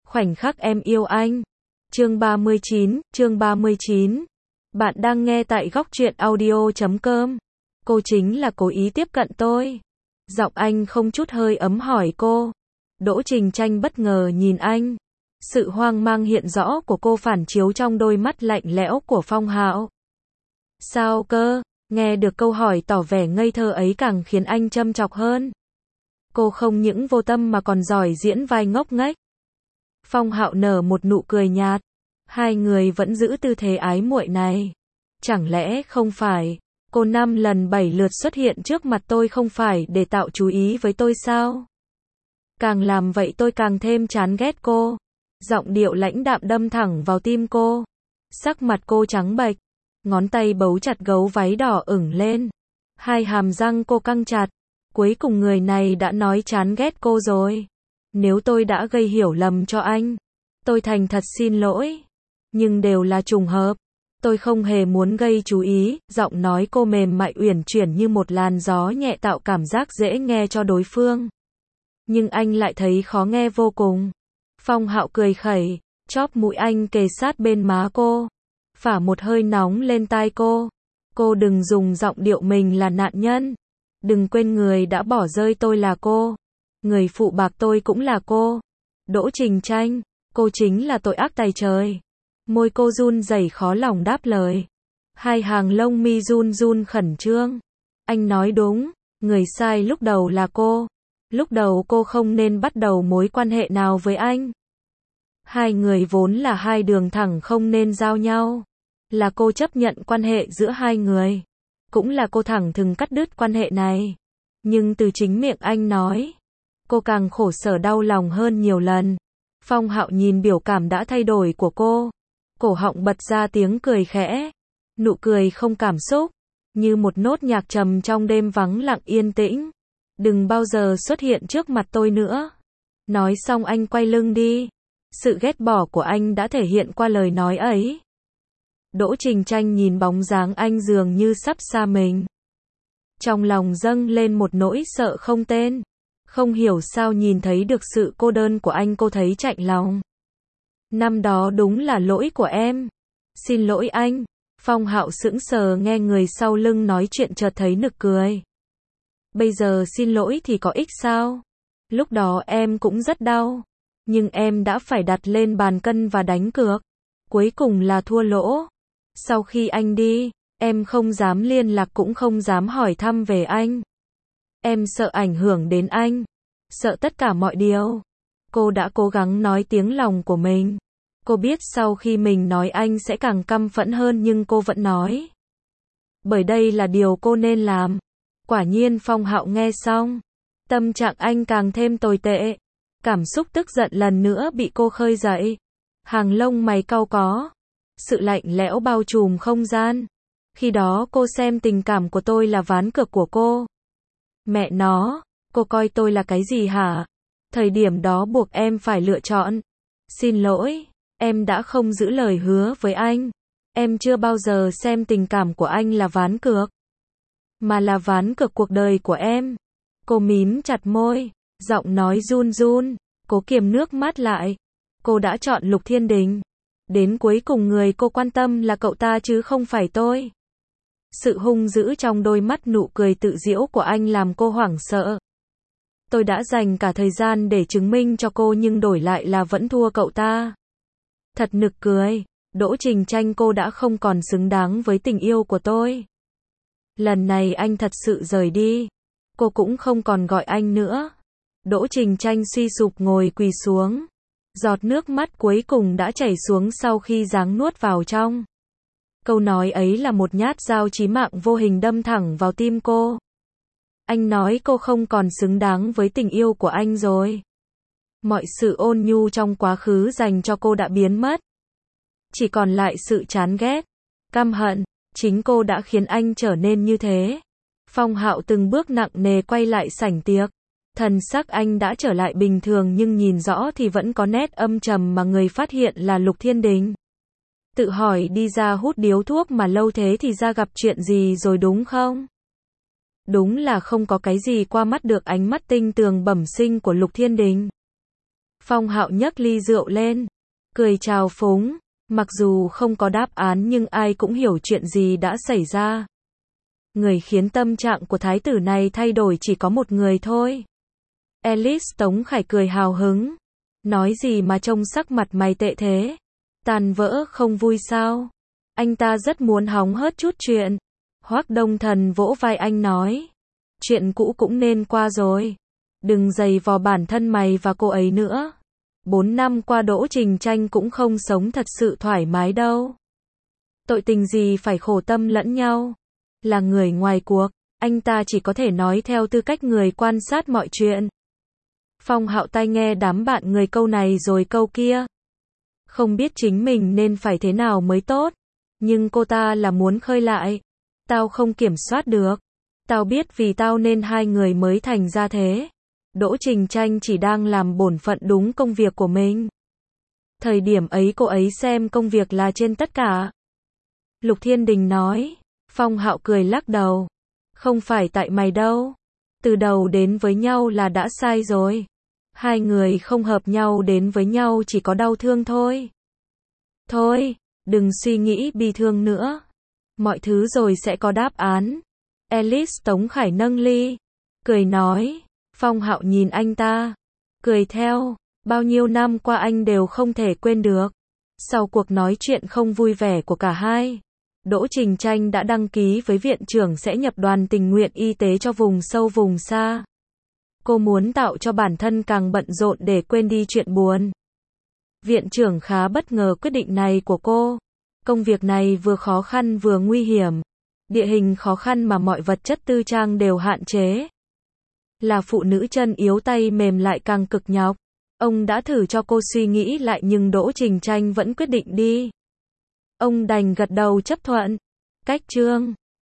Khoảnh khắc em yêu anh. Chương 39. Bạn đang nghe tại góc truyện audio.com. Cô chính là cố ý tiếp cận tôi. Giọng anh không chút hơi ấm hỏi cô. Đỗ Trình Tranh bất ngờ nhìn anh. Sự hoang mang hiện rõ của cô phản chiếu trong đôi mắt lạnh lẽo của Phong Hạo. Sao cơ? Nghe được câu hỏi tỏ vẻ ngây thơ ấy càng khiến anh châm chọc hơn. Cô không những vô tâm mà còn giỏi diễn vai ngốc nghếch. Phong Hạo nở một nụ cười nhạt. Hai người vẫn giữ tư thế ái muội này. Chẳng lẽ không phải, cô 5 lần 7 lượt xuất hiện trước mặt tôi không phải để tạo chú ý với tôi sao? Càng làm vậy tôi càng thêm chán ghét cô. Giọng điệu lãnh đạm đâm thẳng vào tim cô. Sắc mặt cô trắng bệch, ngón tay bấu chặt gấu váy đỏ ửng lên. Hai hàm răng cô căng chặt. Cuối cùng người này đã nói chán ghét cô rồi. Nếu tôi đã gây hiểu lầm cho anh, tôi thành thật xin lỗi. Nhưng đều là trùng hợp. Tôi không hề muốn gây chú ý. Giọng nói cô mềm mại uyển chuyển như một làn gió nhẹ tạo cảm giác dễ nghe cho đối phương. Nhưng anh lại thấy khó nghe vô cùng. Phong Hạo cười khẩy, chóp mũi anh kề sát bên má cô, phả một hơi nóng lên tai cô. Cô đừng dùng giọng điệu mình là nạn nhân. Đừng quên người đã bỏ rơi tôi là cô. Người phụ bạc tôi cũng là cô. Đỗ Trình Tranh, cô chính là tội ác tày trời. Môi cô run rẩy khó lòng đáp lời. Hai hàng lông mi run run khẩn trương. Anh nói đúng, người sai lúc đầu là cô. Lúc đầu cô không nên bắt đầu mối quan hệ nào với anh. Hai người vốn là hai đường thẳng không nên giao nhau. Là cô chấp nhận quan hệ giữa hai người. Cũng là cô thẳng thừng cắt đứt quan hệ này. Nhưng từ chính miệng anh nói, cô càng khổ sở đau lòng hơn nhiều lần. Phong Hạo nhìn biểu cảm đã thay đổi của cô. Cổ họng bật ra tiếng cười khẽ. Nụ cười không cảm xúc. Như một nốt nhạc trầm trong đêm vắng lặng yên tĩnh. Đừng bao giờ xuất hiện trước mặt tôi nữa. Nói xong anh quay lưng đi. Sự ghét bỏ của anh đã thể hiện qua lời nói ấy. Đỗ Trình Tranh nhìn bóng dáng anh dường như sắp xa mình. Trong lòng dâng lên một nỗi sợ không tên. Không hiểu sao nhìn thấy được sự cô đơn của anh cô thấy chạnh lòng. Năm đó đúng là lỗi của em. Xin lỗi anh. Phong Hạo sững sờ nghe người sau lưng nói chuyện chợt thấy nực cười. Bây giờ xin lỗi thì có ích sao? Lúc đó em cũng rất đau. Nhưng em đã phải đặt lên bàn cân và đánh cược. Cuối cùng là thua lỗ. Sau khi anh đi, em không dám liên lạc cũng không dám hỏi thăm về anh. Em sợ ảnh hưởng đến anh. Sợ tất cả mọi điều. Cô đã cố gắng nói tiếng lòng của mình. Cô biết sau khi mình nói anh sẽ càng căm phẫn hơn nhưng cô vẫn nói. Bởi đây là điều cô nên làm. Quả nhiên Phong Hạo nghe xong. Tâm trạng anh càng thêm tồi tệ. Cảm xúc tức giận lần nữa bị cô khơi dậy. Hàng lông mày cau có. Sự lạnh lẽo bao trùm không gian. Khi đó cô xem tình cảm của tôi là ván cược của cô. Mẹ nó, cô coi tôi là cái gì hả? Thời điểm đó buộc em phải lựa chọn. Xin lỗi, em đã không giữ lời hứa với anh. Em chưa bao giờ xem tình cảm của anh là ván cược. Mà là ván cược cuộc đời của em. Cô mím chặt môi, giọng nói run run, cố kiềm nước mắt lại. Cô đã chọn Lục Thiên Đình. Đến cuối cùng người cô quan tâm là cậu ta chứ không phải tôi. Sự hung dữ trong đôi mắt nụ cười tự giễu của anh làm cô hoảng sợ. Tôi đã dành cả thời gian để chứng minh cho cô nhưng đổi lại là vẫn thua cậu ta. Thật nực cười, Đỗ Trình Tranh cô đã không còn xứng đáng với tình yêu của tôi. Lần này anh thật sự rời đi. Cô cũng không còn gọi anh nữa. Đỗ Trình Tranh suy sụp ngồi quỳ xuống. Giọt nước mắt cuối cùng đã chảy xuống sau khi giáng nuốt vào trong. Câu nói ấy là một nhát dao chí mạng vô hình đâm thẳng vào tim cô. Anh nói cô không còn xứng đáng với tình yêu của anh rồi. Mọi sự ôn nhu trong quá khứ dành cho cô đã biến mất. Chỉ còn lại sự chán ghét, căm hận. Chính cô đã khiến anh trở nên như thế. Phong Hạo từng bước nặng nề quay lại sảnh tiệc. Thần sắc anh đã trở lại bình thường nhưng nhìn rõ thì vẫn có nét âm trầm mà người phát hiện là Lục Thiên Đình. Tự hỏi đi ra hút điếu thuốc mà lâu thế thì ra gặp chuyện gì rồi đúng không? Đúng là không có cái gì qua mắt được ánh mắt tinh tường bẩm sinh của Lục Thiên Đình. Phong Hạo nhấc ly rượu lên, cười chào phúng, mặc dù không có đáp án nhưng ai cũng hiểu chuyện gì đã xảy ra. Người khiến tâm trạng của thái tử này thay đổi chỉ có một người thôi. Alice Tống Khải cười hào hứng. Nói gì mà trông sắc mặt mày tệ thế? Tan vỡ không vui sao? Anh ta rất muốn hóng hớt chút chuyện. Hoắc Đông Thần vỗ vai anh nói. Chuyện cũ cũng nên qua rồi. Đừng giày vò bản thân mày và cô ấy nữa. 4 năm qua Đỗ Trình Tranh cũng không sống thật sự thoải mái đâu. Tội tình gì phải khổ tâm lẫn nhau. Là người ngoài cuộc, anh ta chỉ có thể nói theo tư cách người quan sát mọi chuyện. Phong Hạo tai nghe đám bạn người câu này rồi câu kia. Không biết chính mình nên phải thế nào mới tốt. Nhưng cô ta là muốn khơi lại. Tao không kiểm soát được. Tao biết vì tao nên hai người mới thành ra thế. Đỗ Trình Tranh chỉ đang làm bổn phận đúng công việc của mình. Thời điểm ấy cô ấy xem công việc là trên tất cả. Lục Thiên Đình nói. Phong Hạo cười lắc đầu. Không phải tại mày đâu. Từ đầu đến với nhau là đã sai rồi. Hai người không hợp nhau đến với nhau chỉ có đau thương thôi. Thôi, đừng suy nghĩ bi thương nữa. Mọi thứ rồi sẽ có đáp án. Alice Tống Khải nâng ly. Cười nói. Phong Hạo nhìn anh ta. Cười theo. Bao nhiêu năm qua anh đều không thể quên được. Sau cuộc nói chuyện không vui vẻ của cả hai, Đỗ Trình Tranh đã đăng ký với viện trưởng sẽ nhập đoàn tình nguyện y tế cho vùng sâu vùng xa. Cô muốn tạo cho bản thân càng bận rộn để quên đi chuyện buồn. Viện trưởng khá bất ngờ quyết định này của cô. Công việc này vừa khó khăn vừa nguy hiểm. Địa hình khó khăn mà mọi vật chất tư trang đều hạn chế. Là phụ nữ chân yếu tay mềm lại càng cực nhọc. Ông đã thử cho cô suy nghĩ lại nhưng Đỗ Trình Tranh vẫn quyết định đi. Ông đành gật đầu chấp thuận. Cách chương